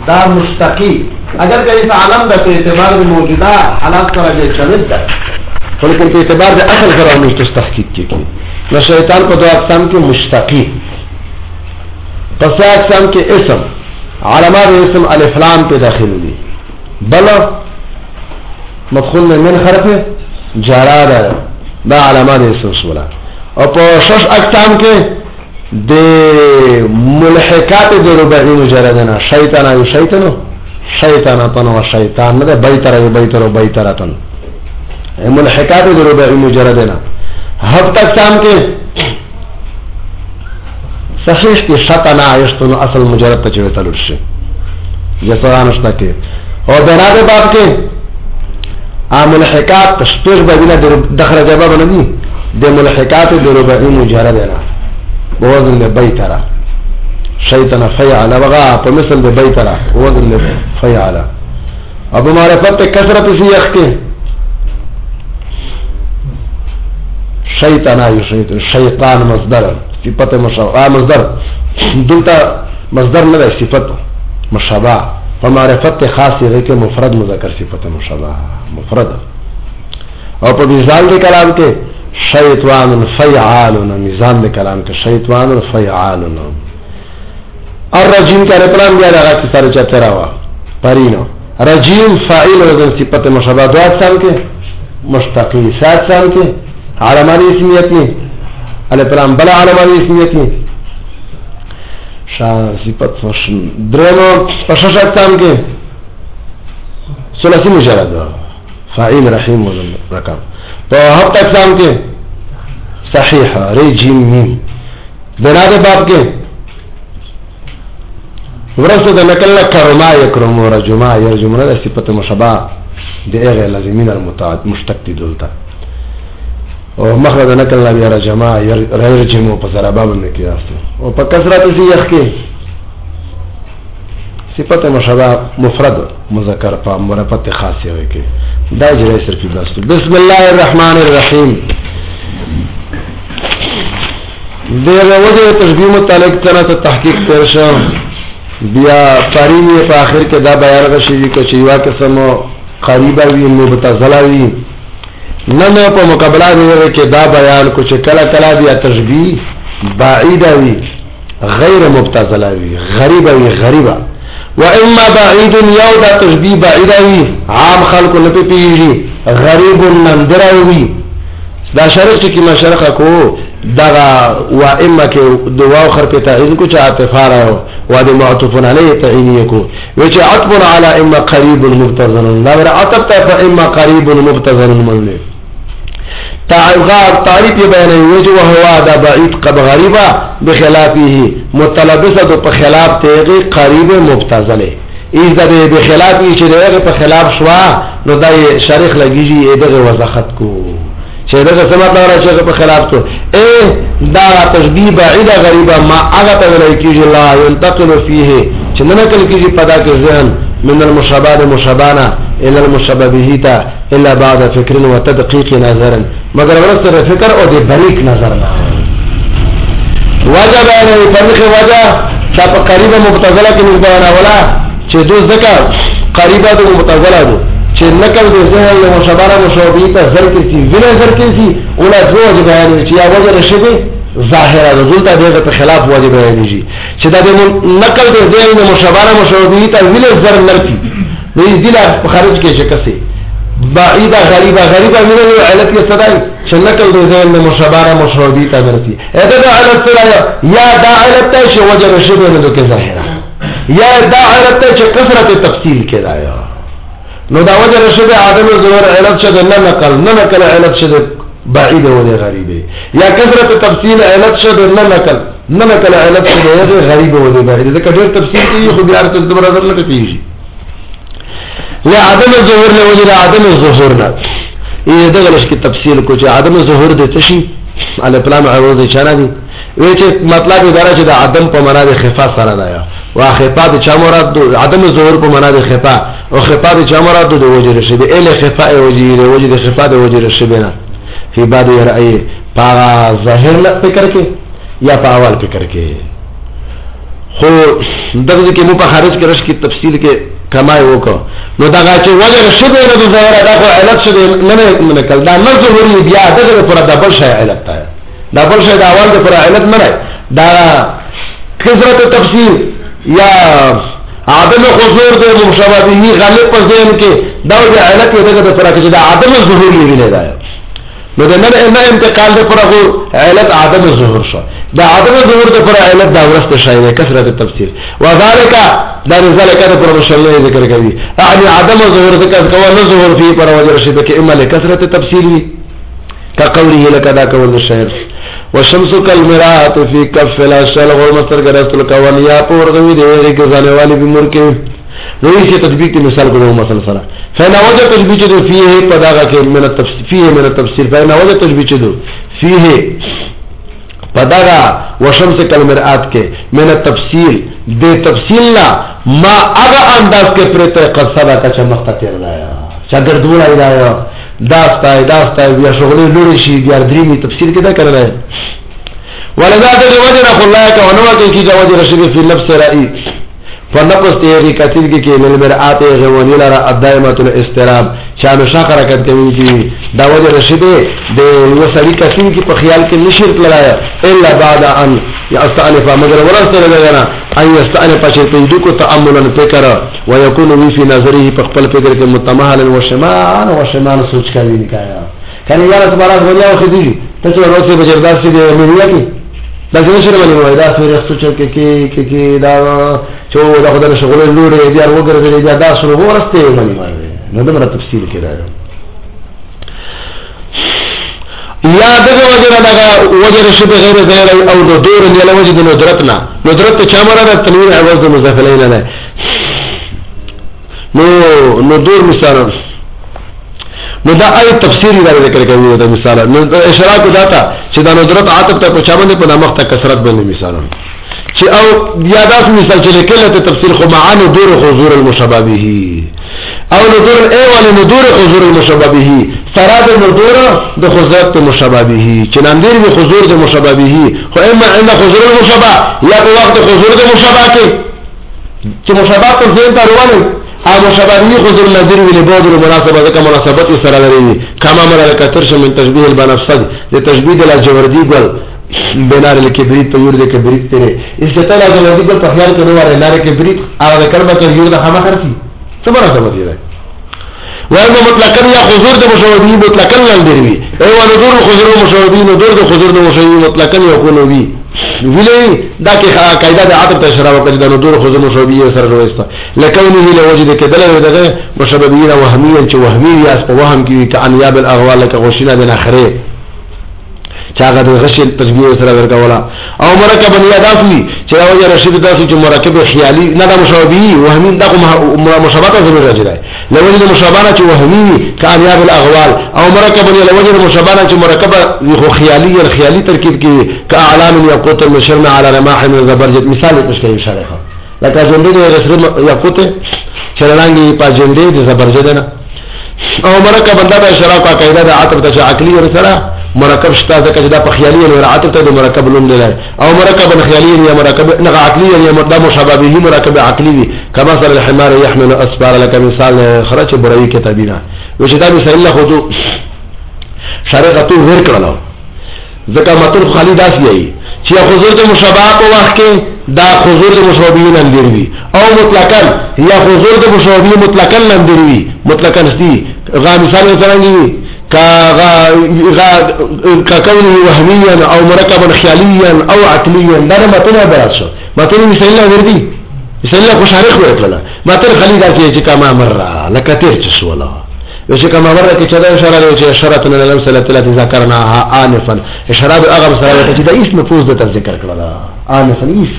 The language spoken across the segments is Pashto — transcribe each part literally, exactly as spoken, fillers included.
دا مشتقی اگر کہ اس عالم دا په اعتبار د موجوده حالات سره د شامل ده ولیکن په اعتبار د اصل سره موږ تحقیق کیږي نو شیطان په دوه اقسام کې مشتقی پس اقسام کې اسم علامات اسم الف لام په داخل دي بل مدخول من حرف جرا ده دا علامات اسم شولا او په شش اقسام کې د ملحقات د رباعی مجرد نه شیطان او شیطانو شیطانتن و شیطان نه بیتر او بیتر او بیترتن ملحقات د رباعی مجرد نه هفت اقسام کې صحیح کې شطنا یشتن اصل مجرد ته چوي تلل شي یسرانشته کې او بناده باب کې عامل حکات تشبیه بدله دخل جواب نه دي د ملحقات د رباعی مجرد نه بوزن بیترا شیطان فیعل وغا په مثل د بیترا وزن فیعل ابو معرفت کثرت سیخ کې شیطان ای شیطان شیطان مصدر صفت مشابه مصدر دلته مصدر نه دی صفت مشابه په معرفت خاص دی کې مفرد مذکر صفت مشابه مفرد او په مثال د کلام کې شیطان فیعال میزان د کلام کې شیطان فیعال الرجیم کا رپلان بیا دغه کی سره چته راوا پرینو رجیم فاعل او صفت مشابه دو اقسام کې مشتقی سات سال کې علامات اسمیت نه الپلان بلا علامات اسمیت نه شان صفت فشن درنو پشش اقسام کې ثلاثی مجرد فاعل رحیم وزن رقم تو هفت اقسام کے صحیح ری جیم میم بناد باب کے ورسو دا نکل کرما یکرم و رجما یرجمنا دا صفت مشابه دی اغی لازمین المتعد مشتق دولتا و مخرد نکل نبی رجما یرجمو پا ضرباب نکی آستو و پا کسرات سی یخ کے صفت مشابه مفرد مذکر پا مرفت خاصی ہوئی کے دا جرائی صرفی بلاستو بسم اللہ الرحمن الرحیم دیر وجہ تشبیه متعلق تنات تحقیق ترشا بیا پارینی پا آخر کے دا بیار غشیوی که چیوا کسمو قریبا وی مبتزلا وی نمو پا مقابلہ دیوے که دا بیان کچھ کلا کلا بیا تشبیه بعیدا وی غیر مبتزلا وی غریبا وی غریبا و اما بعید یو دا تشبیه بعیدا وی عام خلق نپی پیجی غریب نندرا وی دا شرق چکی ما شرق کو دا و اما که دواو خر پی تعین کو چا عطفا رہو و دا معطفن علیه تعینی کو ویچه عطفن علا اما قریب مبتزن دا ورا عطف تا فا اما قریب مبتزن مولے تعریف یہ بیانی ویچه و هوا دا بعید قب غریبا بخلافی مطلبسا دو پا خلاف تیغی قریب مبتزلے ایز دا بخلافی چه دیغی پا خلاف شوا نو دا شرق لگیجی ایدغی وزخط کو چه دغه سمات لاره چې په خلاف تو اے دا تشبیه بعیده غریبه ما هغه ته ویل کیږي لا ينتقل فيه چې نه نقل کیږي پدا کې ذهن من المشابه مشابهنا الى المشابه به تا الا بعد فکر وتدقيق نظر مگر ورسره فکر او د بریک نظر نه وجب علی فرق وجه چې په قریبه مبتذله کې نسبانه ولا چې دوه ځکه قریبه د مبتذله ده چې نقل د ذهن له مشابهه مشابهه ته زر کې سي ویل زر کې سي ولا دوه وجه بیان چې یا وجه رشده ظاهره د دلته دغه په خلاف وجه بیان دي چې دا د نقل د ذهن له مشابهه مشابهه ته ویل زر نرتي نو دې لا په خارج کې چې کسي بعیده غریبه غریبه ویل علت کې صدای چې نقل د ذهن له مشابهه مشابهه ته نرتي اته دا علت سره یا دا علت ته چې وجه رشده نه د ظاهره یا دا علت ته چې کثرت تفصیل کې رایا نو دا وجه رشد عدم ظهور علت شد نه نقل نه نقل علت شد بعید و غریبه یا کثرت تفصیل علت شد نه نقل نه نقل علت شد غریب و بعید ځکه ډېر تفصیل کوي خو بیا تاسو د برابر نه پیږي یا عدم ظهور له وجه عدم ظهور نه یې دغه لږ کې تفصیل کو چې عدم ظهور د تشي علی پلان عوض چانه دي وی چې مطلب دا چې د عدم په معنا د خفا سره دا یا واخفا د چا مراد عدم ظهور په معنا د خفا او خفا د چا مراد د وجه رشد ال خفا وجه د وجه د خفا د وجه رشد نه فی بعد رأی پا ظاهر فکر کې یا په اول فکر کې خو دغه کې مو په خارج کې رش کې تفصیل کې کمای وکړو نو دا چې وجه شبه نه ظاهره دا خو علت شوه نه نه کول دا نه ضروري بیا دغه پر دبل شی علت ده دبل شی دا اول پر علت نه دا کثرت تفصیل یا عدم حضور د مشابه به غالب په ذهن کې دا د علت دغه پر کې دا عدم ظهور ویل دا نو د نه نه انتقال د پر علت عدم ظهور شو دا عدم ظهور د پر علت دا ورسته شای ده کثرت التفسیر وذالک دا ذالک د پر مشله ذکر کوي يعني عدم ظهور ذکر کول نه ظهور فيه پر وجه رشد کې اما لکثرت التفسیر كقوله لك دا قول الشعر والشمس كالمراءة في كف الاشل والمستر قرست الكوانيا پورغوی دے گزانے والی بمور کے روی سے تطبیق کی مثال کو مثلا سرا فینا وجہ تجبیچ دو فیه پداغا کے من التفسیر فیه من التفسیر فینا وجہ تجبیچ دو فیه پداغا وشمس كالمراءة کے من التفسیر دے تفصیل لا ما اغا انداز کے پرتے قد صدا کا چمختا تیر لایا چاگر دولا لایا داستای داستای بیا شغلی لوری شي بیا دریمی تفسیر کې دا کړل ولذا د وجه الله کا ونو کې کی جواز رشید فی نفس رائی فنفس تیری کثیر کې کې للمرآت غونی لرا الدائمه الاستراب شان شاکر کته کوي چې دا وجه رشید د وسری کثیر کې په خیال کې نشرت لرایا الا بعد ان یستانف مگر ورسته لګانا اي یستانف چې پیدو کو تاملا فکر ويكون في نظره خپل فکر کې متمهلا وشمان وشمان سوچ کوي نکایا کنه یاره تبارک وجه خو دي ته څو ورځې بجردار سي دی مې کې دا څنګه شروع ولې وای دا سوري سوچ کې کې کې دا چې دا خدای شغل لوري دی هغه وګرځي دا دا شروع ورسته ولې وای نو دا مرته تفصیل کې راځي یا دغه وجه دغه وجه رشد غیر غیر او د دور نه له وجه د ندرتنا ندرت چا مراد تنوین عوض مضافلین نه نو نو دور مثال نو دا آیت تفسیری دا ذکر کوي دا مثال نو اشراق داتا چې دا ندرت عاطف ته پچا باندې په نامخته کثرت باندې مثال چې او یاداس مثال چې کله ته تفسیر خو معاني دور حضور المشابه به او ندور اول ندور حضور المشابه به سراد ندور د حضرت مشابه به چې نندیر به حضور د مشابه به خو اما عند حضور المشابه یا په وخت حضور د مشابه کې چې مشابه په ځین ته روانه ا مشابه به حضور نظر ویل بعد المناسبه ځکه مناسبت سره لري کما مر کثر من تشبيه البنفسج د تشبيه د الجوردی ګل بنار الكبريت په یور د کبریت تیرې استطاع الجوردی ګل په خیال کې وره لار کبریت هغه کلمه ته یور د خامه خرسي څه مناسبت دی وایو مطلقاً یا حضور د مشاهدی مطلقاً لندروي او نظر حضور مشاهدی نظر د حضور د مشاهدی مطلقاً یکون وی ویلې دا کې قاعده د عادت اشاره وکړي د نظر حضور مشاهدی سره رويسته لکونه له وجد کدل دغه مشابهین وهمیا چې وهمی یا په وهم کې کانیاب الاغوال لك غشنا د اخره چاغه د غشل تشبیه سره ورکولا او مرکب یاداس وی چې راوی رشید تاسو چې مرکب خیالي نه د مشابهی وهمی دغه مشابهت ضرور راځي لوجد مشابهه چې وهمی کامیاب الاغوال او مرکب لوجد مشابهه چې مرکب خیالي یا خیالي ترکیب کې کاعلام یاقوت المشرنا على رماح من زبرجد مثال تشکیل شرحه لکه جنډې د رسل یاقوت چرلانګي پاجنډې د زبرجد نه او مرکب د اشراق قاعده د عاطف ته عقلی ورسره مرکب شتا ځکه چې دا په خیالي او عاطف ته د مرکب لوم دی او مرکب خیالي یا مرکب نه عقلی یا مدام مشابه به مرکب عقلی وي کما مثل الحمار يحمل اسفار لك مثال خرج بروي کتابینا و چې دا مثال الله خو شرعه ور کړلو ځکه متن خالی داس یي چې حضور د مشابهه په وخت کې دا حضور د مشابهین اندروي او مطلقاً یا حضور د مشابهین مطلقاً اندروي مطلقاً دي غا مثال څنګه کا غا کا کونه وهميا او مرکبا خیاليا او عقليا دا متن برات شو متن مثال الله وردي مثال الله خوشارخ ورکړه متن خالی داس چې کما مره لکه تیر چ شولا وشي كما مرة كذا إشارة لو جاء إشارة من الأمثلة التي ذكرناها آنفا إشارة بالأغم سلامة تجد إيش مفوز بتذكر كذا آنفا إيش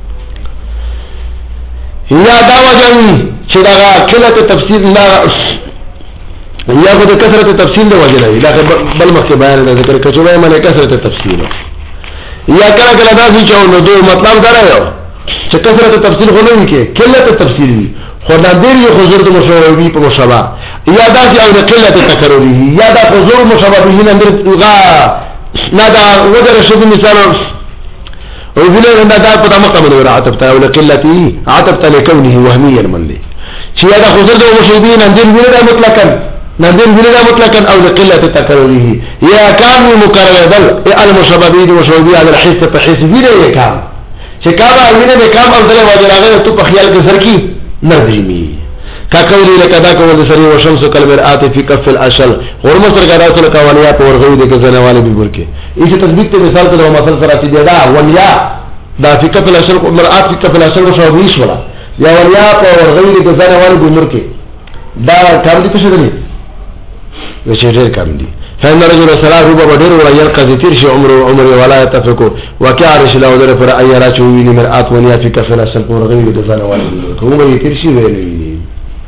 يا دعوة جميع شدغا كلة تفسير لا ياخذ كثرة التفسير ده وجهه لكن بل مخي بيان ذكر كجوه من كثرة التفسير يا كلا كلا داسي چاو نو دو مطلب درايو چې كثرة التفسير غنوي کې كلة التفسير خدا دیر یو حضور د مشابهی په مشابه یا دا چې او د قلت تکرری یا دا حضور مشابهی نه غا نه دا وجه رشد مثال او ویل دا دا په دماغ باندې عطف ته ولا قلتي عطف ته لكونه وهميا من دي چې دا خزر د مشهدين اندل ویل دا مطلقاً نندل ویل دا مطلقاً او لقلة تكرره يا كان مكرر دل المشبابين وشوبي على الحس فحس ویل يا كان چې کابه ویل د کام او دله واجب راغله ته په خیال کې سر کی نظمی کا قولی لکدا کول سری و شمس کالمرآت فی کف الاشل اور مصر کا رسول کا ولیا په ورغوی د کزنه والے به ورکه ایه تثبیت ته مثال ته مثال سره چې دا ولیا دا فی کف الاشل مرآت فی کف الاشل شو ویش ولا یا ولیا په ورغوی د کزنه والے به ورکه دا کار دي څه دي وشه ډیر کم دي فإن رجل صلاة ربما بدر ولا يلقى ذكر شيء عمره عمره ولا يتفكر وكعرش له ذر پر أي راچو ويني مرآت ونيا في كفل الشرق ورغوي دزان والا هو به يكر شيء ويني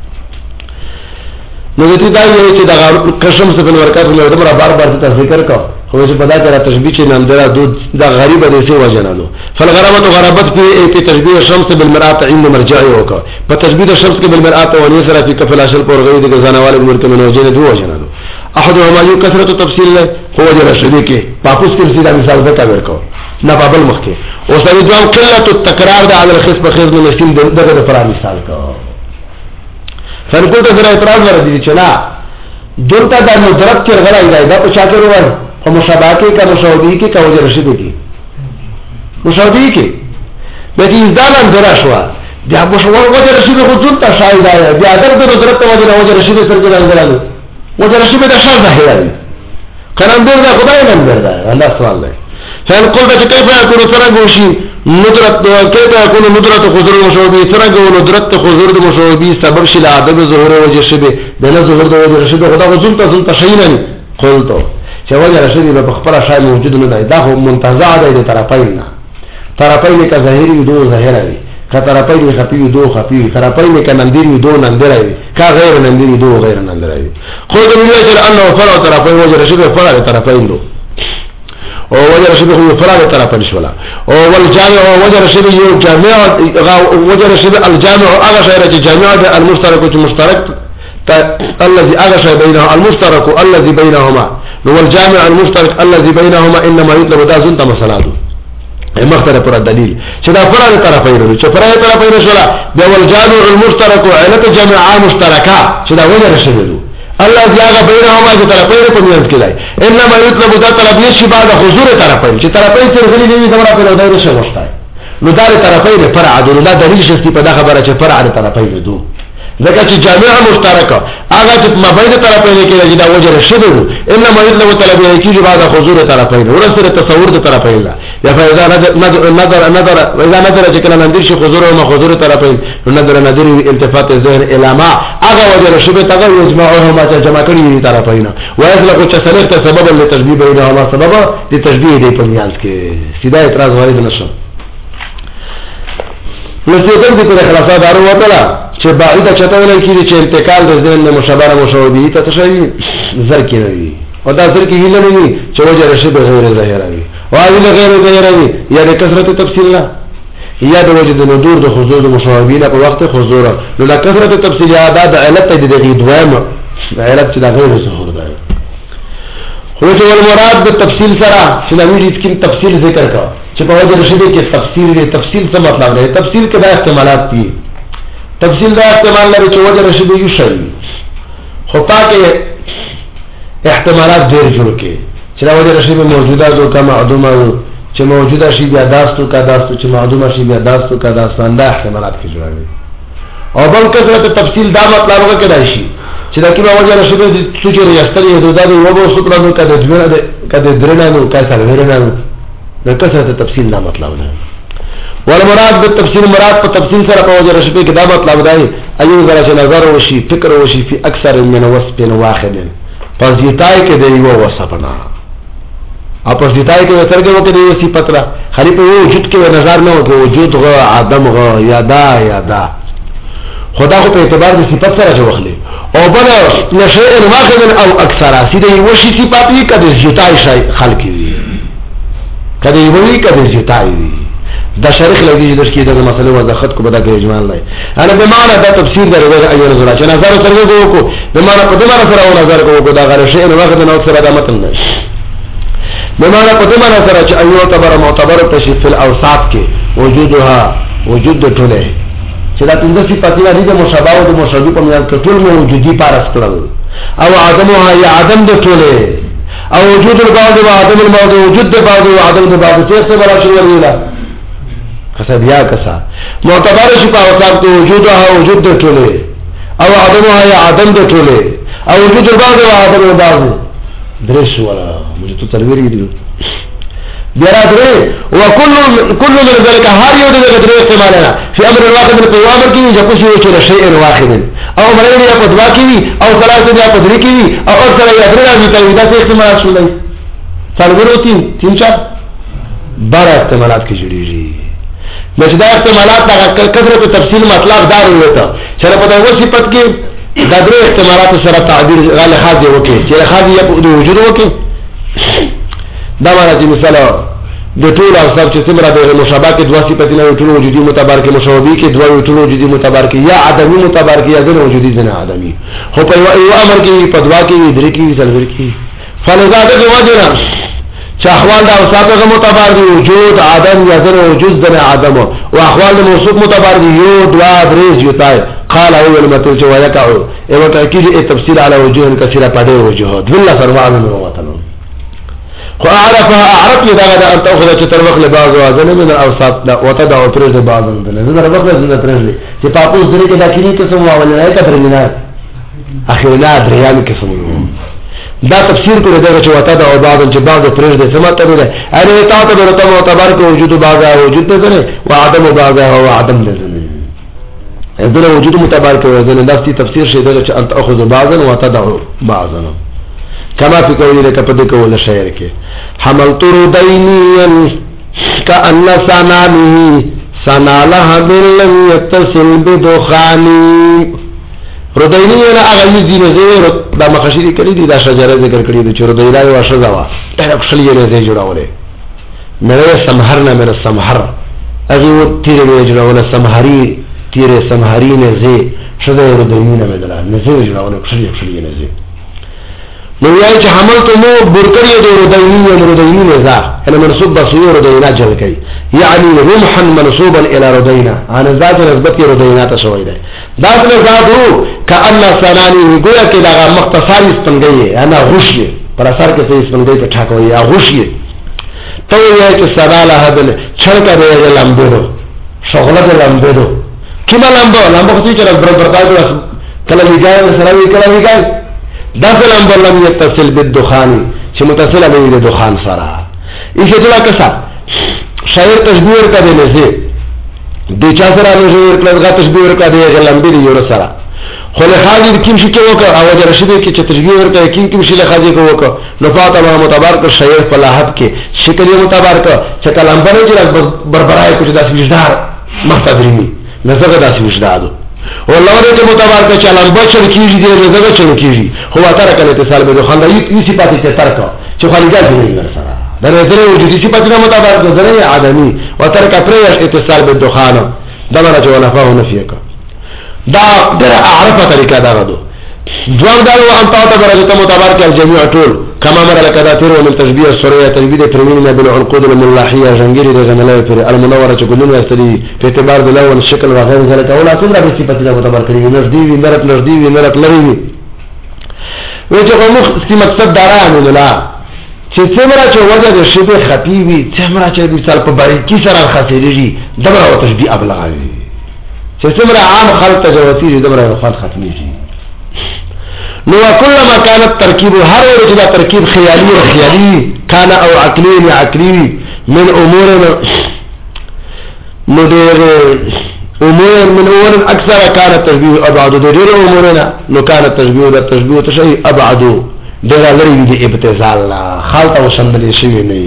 نوتی دا یو چې دا قسم څخه په ورکات له دمر بار بار ته ذکر کا خو چې پدا کرا تشبیه چې نام درا دود دا غریب دې څه وجنالو فالغرامه غرابت في تشبيه الشمس بالمرآت عند مرجعه وکا په تشبيه الشمس بالمرآت ونيا سره في كفل الشرق ورغوي دزان والا مرته من وجنه دو وجنالو احدهما یو کثرت تفصیل له هو جره شدی کې پاپوس کې سیدا مثال ذکر ورکو نه بابل مخ کې او سړي دوام قلت التکرار د عدل خص په خص نو نشین دغه د فرا مثال کا فرقو ته سره اعتراض ورته چې نا دلته د ندرت کې غلا دی دا په شاکر ور په مشابهه کې کا مشابهه کې کا وجه رشد کې مشابهه کې د دې ځان درا شو بیا مشابهه وجه رشد خو ځته شاید دی بیا درته ندرت وجه وجه رشد سره ګرځي وجه رشد ده شر ظاهرا كلام دير ده خدای نن ده الله سبحانه الله فان قلت كيف يكون سرغوشي ندرت كيف يكون ندرت خضر مشوبي سرغو ندرت خضر مشوبي سبب شل عدم ظهور وجه شبه ده ظهور ده وجه رشد خدا غزل تزل تشينن قلت چې وجه رشد به خبر شای موجود نه ده دا منتزع ده د طرفین طرفین کا ظاهري دو ظاهرا دي كطرفين خفي دو خفي طرفين كنندير دو نندري كغير نندير دو غير نندري خذ من اجل انه فرع طرفين وجه رشد فرع طرفين دو او وجه رشد هو فرع طرفين شولا او والجامع وجه رشد هو جامع وجه رشد الجامع اغا شيء الجامع المشترك المشترك الذي اغا شيء بينه المشترك الذي بينهما هو الجامع المشترك الذي بينهما انما يطلب ذا زنت مسالاته مختلف پر دلیل چې دا فرع طرفین چې فرع طرفین شولا د ول جامع المشترك علت جماعه مشترکه چې دا وجه رشدو الله زیاغه بینهما چې طرفین په میانس کې لای انما يطلب دا طلب نشي بعد حضور طرفین چې طرفین سره غلي دی دا په دایره شو وشتای نو دا طرفین فرع دو دا دلیل شستی په دا خبره چې فرع طرفین دو ځکه چې جامعه مشترکه هغه چې مبین طرفین کې راځي دا وجه رشدو انما يطلب طلب یې بعد حضور طرفین ورسره تصور د طرفین یا فاذا نظر نظر نظر واذا نظر چې کله نظر شي حضور او حضور طرفین نظر نظر التفات الذهن الى ما هغه وجه رشد ته يجمعهما جمع کړي طرفین ويطلق تسلط سبب لتشبيه بينهما سبب لتشبيه دي په میانس کې سیده اعتراض وارد نشو نو څه دې په خلاصه دارو وته چې بعیده چته ولای کیږي چې انتقال د ذهن مشابهه مشابهه ته تشوي زر کې وي او دا زر کې هیله نه وي چې وجه رشد غیر ظاهر وي او هغه غیر ظاهر وي یا د کثرت تفصیل نه یا د وجه د ندور د حضور د مشابهین په وخت حضور نو د کثرت تفصیل یا د علت د دې دوامه علت چې د غیر ظهور ده خو چې المراد بالتفصيل سره چې د ویډیو کې تفصیل ذکر کا چې په وجه رشد کې تفصیل دی تفصیل څه مطلب دی تفصیل کې دا احتمالات دي تفصیل دا احتمال لري چې وجه رشد یو شی خو پاکه احتمالات ډېر جوړ کې چې دا وجه رشد موجوده او کما معدومه چې موجوده شي بیا داستو کا داستو چې معدومه شي بیا داستو کا داستان دا احتمالات کې جوړوي او بل کثرت تفصیل دا مطلب وکړای شي چې دا کله وجه رشد د څوچې ریاستري د دادو وګو سپرانو کده دونه ده کده درنانو کاسه ورنانو د کثرت تفصیل دا مطلب نه والمراد بالتفصيل مراد په تفصیل سره په وجه رشد کې دا مطلب دی ایو زره چې نظر وشي فکر وشي په اکثر من وصف واحد پس دیتای کې دی یو وصفنا اپس دیتای کې ورته وکړي یو صفت را خلی په وجود کې نظر نه وکړي وجود غ عدم غ یادا یادا خدا خو په اعتبار د صفت سره جوړخلي او بل نشئ واحد او اکثر سیده یو شی صفات یې کده دیتای شي خلق وي کده یو وی کده دیتای وي دا شریخ لګي د شکی د مسلې وضاحت کو بدا کې اجمال نه انا به معنا دا تفسیر درغه ایو نظر چې نظر سره کو به معنا په دمر سره او نظر کو دا غره شی نو وخت نو سره دا متن نه بمعنى په دې معنی سره چې ایو تعتبر معتبر تشریف فی الاوصاف کې وجودها وجود ټوله چې دا پنځه صفاتونه دي د مشابه او د مشابه په میان کې ټول موجودي پارس کړل او عدمها یا عدم د ټوله او وجود البعض و عدم البعض وجود البعض و عدم البعض څه څه بلا شو ویلا کسا بیا کسا معتبر شي په اوصاف کې وجودها وجود د ټوله او عدمها یا عدم د ټوله او وجود البعض و عدم البعض درش ولا مجھے تو تنویر کی دی بیرا درے وكل كل من ذلك هر یو دغه درې استعمالنا فی امر واحد من قوامر کی جو کچھ یو چره شیء واحد او مرین یا پدوا کی او ثلاثه یا پدری کی او اکثر یا درې راځي ته دا څه استعمال شولای څلور تین تین چار بار استعمالات کی جوړیږي مجدا استعمالات دا کثرت تفصیل مطلب دار وته چې په دغه صفت کې دا درې استعمالات سره تعبیر غل خاص وکي چې خاص یې په وجود وکي دا معنی چې مثلا د ټول اوصاف چې څومره د مشابه کې دوه صفاتونه ټول وجودي متبارک مشابه کې دوه ټول وجودي متبارک یا عدمي متبارک یا غیر وجودي نه عدمي خو په یو امر کې په دوا کې درې کې څلور کې فلذا د وجهنا چې احوال د اوصاف غو متبارک وجود عدم یا غیر وجود نه عدم او احوال د موصوف متبارک یو دوا درې یوتای قال اول متل جو يقع ايوه تاكيد التفصيل على وجوه كثيره پدې وجوه بالله فرمان وتعالى خو اعرفها اعرف لي دا ان تاخذ چې تر وخت له بعض وازن من الاوصاف وتدع ترز بعض من نظر وخت زنده ترز چې پاپوس درې کې دا کلی قسم واولنه کتر نه اخرنا دريان قسم دا تفسیر کړی دا چې وتدع بعض چې بعض ترز دې سمته ده اړ ته ته ورته معتبر کو وجود بعض وجود ده وعدم بعض هو عدم ده دغه وجود متبارک او د نفسي تفسیر شي دغه چې انت اخذ بعضا وتدع بعضا كما في قوله لك پدې کول شعر کې حملت ردينيا كأن سنامه سنالها باللم يتصل بدخاني ردينيا هغه دې نه زیر دا مخشری کړی دي دا شجره ذکر کړی دي چې ردینا یو شجره وا دا خپل یې نه جوړاولې مې سمهر نه مې سمهر هغه و تیر نه جوړاوله سمهري تیر سمهري نه زی شجره ردینا مې دلا نه زی جوړاوله خپل یې خپل یې نه زی نو یای چې حملت مو برکری د ردینی او ردینی نه ذا انا منسوب بصير ردینا جل کوي یعنی رمحا منسوبا الى ردینا انا ذات نسبت ردینا ته شوی دی دا څه ذاتو کأن سنانی گویا کې دا مختصر استنګي انا غشي پر اثر کې څه استنګي ته ټاکوي یا غشي ته یای چې سراله هبل چرکا دی لامبو شغله دی لامبو کله لامبو لامبو چې چر برابر تاسو کله ویګای سره وی کله ویګای دا سلام بلم يتصل بالدخان چې متصل به د دخان سره ایشه دلا کسا شاعر تشبیر کا دی لسی د چا سره له شاعر کله تشبیر کا دی لمبی دی یور سره خو له حاضر کیم شي کې وک او د رشید کې چې تشبیر کا کیم کیم شي له حاضر کو وک نو فاطمه متبارک شاعر په لاحت کې شکل متبارک چې کلام باندې چې بربرای کچھ داس وجدار مختدرمی نزغه داس وجدادو والله دې متبارک چې علم بچل کیږي دې زګه چل کیږي هو تر کله اتصال به خو اندای کی صفات ته ترک چې خالګا دې نه سره دا دې وجودي صفات نه متبارک درې عدمي وترک پرېش اتصال به دخان دا نه چې ولا فاو نفیک دا در اعرفه طریقه دا غدو دوام دا او انت تعتبر متبارک الجميع طول كما مر لك ذاتير ومن تشبيه السورية تجبيد ترميننا بالعنقود الملاحية جنجيري رغنالي في المنورة كلنا يستدي في اعتبار دلون الشكل وغير ذلك اولا كلنا بصفتنا متبارك لي نرديوي نرت نرديوي نرت لغيوي ويجي قموخ استي مقصد داران ولا چې څومره چې وجه د شبه خفيوي څومره چې مثال په باریکی سره خاصيږي دغه او تشبيه ابلغوي چې څومره عام خلق تجاوزي دغه خلق ختميږي نو كلما كان التركيب هر وجه تركيب خيالي وخيالي كان او عقلي عقلي من امور مدير امور من امور اكثر كان التشبيه ابعد دير امورنا لو كان التشبيه والتشبيه تشيء ابعد دير لري دي ابتذال خالط وشمل شيء نه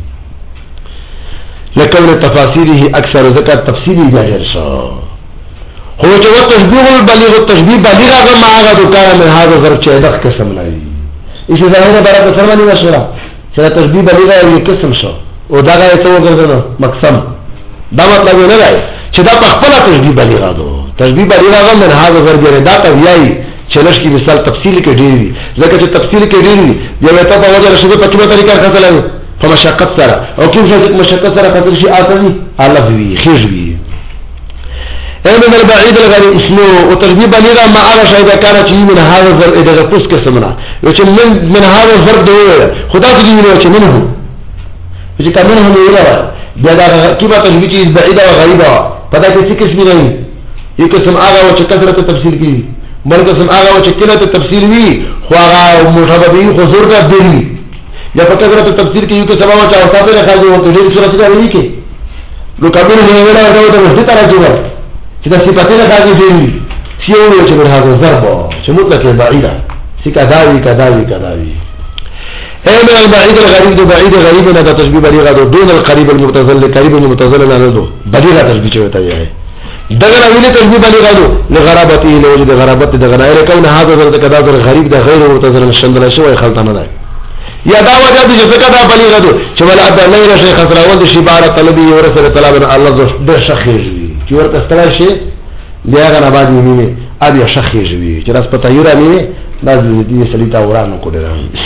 لكون تفاسيره اكثر ذكر تفسيري ظاهر شو هو چې تشبيه البلیغ التشبيه بلیغ هغه ما هغه دوکانه من هغه ضرب چې دغه قسم لري ايش ظاهره برابر سرمني وشرا چې تشبيه بلیغ یو قسم شو او دا غي ته وګرځنو مقسم دا مطلب نه دی چې دا په خپل تشبيه بلیغ دو تشبيه بلیغ هغه من هغه ضرب دا ته ویایي چې لږ مثال تفصیل کې ډیری ځکه چې تفصیل کې ډیری یو ته په وجه رشید په کومه طریقه خاصه په مشقت سره او کوم څه مشقت سره قدر شي آساني الله وی خیر وی ايمن البعيد الغريب اسمه وتربيه بليغه ما على شيء كان شيء من هذا الزر اذا قص كسمنا لكن من من هذا الزر ده خدا دې ویل منه چې کمنه هم ویل بیا دا کیبه تربيه بعيده وغريبه پدا کې څه قسم نه یو قسم هغه چې کثرت تفسیر کی بل قسم هغه چې کله تفسیر وی خو هغه مشابه حضور کا دی یا په کثرت تفسیر کې یو قسم هغه چې او تاسو نه خاصه وو ډېر څه راځي دی کې نو کمنه هم ویل دا د دې ترجمه چې د صفاتونو دغه دی سیو چې په هغه ضرب چې مطلق بعیده سی کداوی کداوی کداوی ايمن البعيد الغريب ده بعيد غريب نه د تشبيه بلیغه ده دون القريب المتصل قريب المتصل نه ده بلیغه تشبيه چوتا ہے دغه ویلي تشبيه بلیغه ده لغرابته لوجد غرابت ده غیر کون هذا ذات کدا در غریب ده غیر متصل شندل شوی خلطانه ده یا دا وجه دي چې کدا بلیغه ده چې ولا د نه شي خسراول دي شباره طلبي ورسره طلب الله د شخيږي چې ورته ستل شي دیغه نه بعد نیمه ابي شخيږي چې راس پتا یورا نیمه دا دې سلیتا ورانو کوله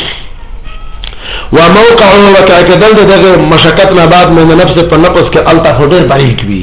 وموقعه وكاكدل دغه مشقتنا بعد من نفس په نفس کې التا هډر باریک وی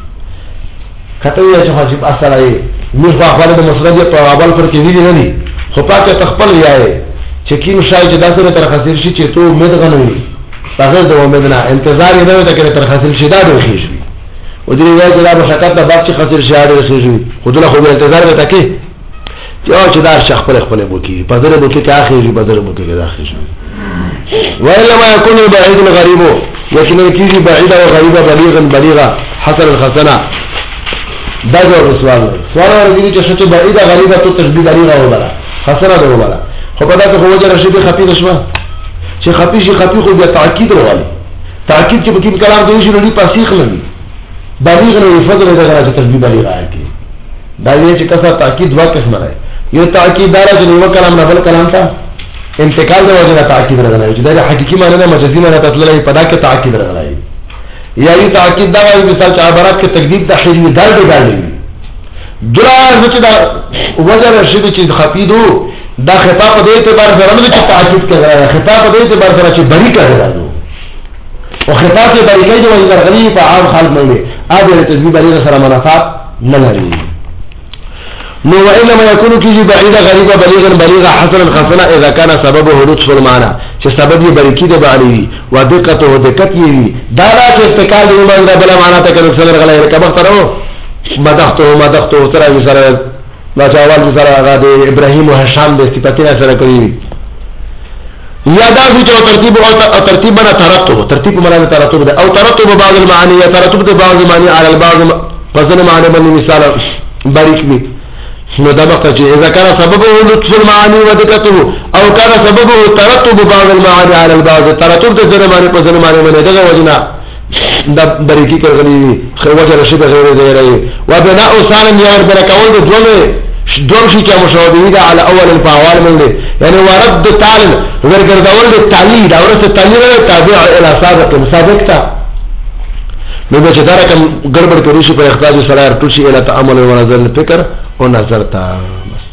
کته یې چې حاجب اثر ای موږ په خپل د مسند په اول پر کې ویلي نه دي خو پاکه تخپل یای چې کیم شای چې داسره تر خسر شي چې تو امید غنوي هغه د امید نه انتظار نه وي چې تر خسر شي دا دوی شي او دې وایي چې دا مشقت نه بعد چې خسر شي اړ شي خو دغه خو انتظار وته کې چې دا شخص خپل خپل بوکي په دغه بوکي کې اخیری په دغه بوکي کې داخل شي وإنما يكون بعيد الغريب لكن يكيجي بعيدا وغريبا بليغا بليغا حسن الخسنة دا جواب سوال سوال ورزيني چه بعيدا غريبا تو تشبيه بليغا وبلا خسنة دو وبلا خو پدا که خو وجه رشید خفی دشما چه خفی شی خفی خو بیا تعقید رو غالی تعقید چه بکیم کلام دوشی رو لی پاسیخ لگی بليغ نو فضل دغه چه تشبيه بليغا آکی دا یہ چه کسا تعقید دوا قسم رائے یو تعقید دارا چه نو کلام نبل کلام تا انتقال د وجه تعقید راغلی چې دا حقيقي معنی نه مجازي معنی تطلع پدا کې تعقید راغلی یا یی تعقید دا وایي مثال چې عبارت کې تقدید د حجم دال دی دال دی دراز چې دا وجه رشید چې خفیدو دا خطاب په دې اعتبار سره نه چې تعقید کوي خطاب په دې اعتبار سره چې بری کوي او خطاب چې بری کوي د وجه راغلی په عام حال باندې اده تشبیه بری سره منافات نه لري نو وإنما يكون كيجي بعيدا غريبا بليغا بليغا حسنا خسنا إذا كان سببه لطف المعنى چه سبب يبريكي ده بعلي ودقته دقت يوي دارا چه استقال ده ایمان ده بلا معنى تکن سنر غلا يرکا بختره مدخته مدخته سرا بسرا لاچاوال بسرا اغا ده ابراهيم و حشام ده استپتنا سرا کریوی یا دا بھی چه ترتیب او ترتیب بنا ترتب ترتیب معنی ترتب ده او ترتب بعض المعاني یا ترتب ده بعض المعاني على البعض فزن معنی بني مثال باریک بھی نو دا وقت چې اذا كان سببه لطف المعاني ودقته او كان سببه ترتب بعض المعاني على البعض ترتب د ځنه معنی په ځنه معنی باندې دغه وجنا دا بریکی کړغلی خو وجه رشید غیر دی راي وبناء سالم یا ور برکول د دوله دوم شي چې مشابه ده على اول الفاعل باندې یعنی ورد تعال ورګردول د تعلیل دا ورته تعلیل تابع الى سابق مسابق تا نو به چې دا رقم ګړبړ کړی شي په اخراج سره ټوشي الى تعامل او نظر فکر او نظر تا بس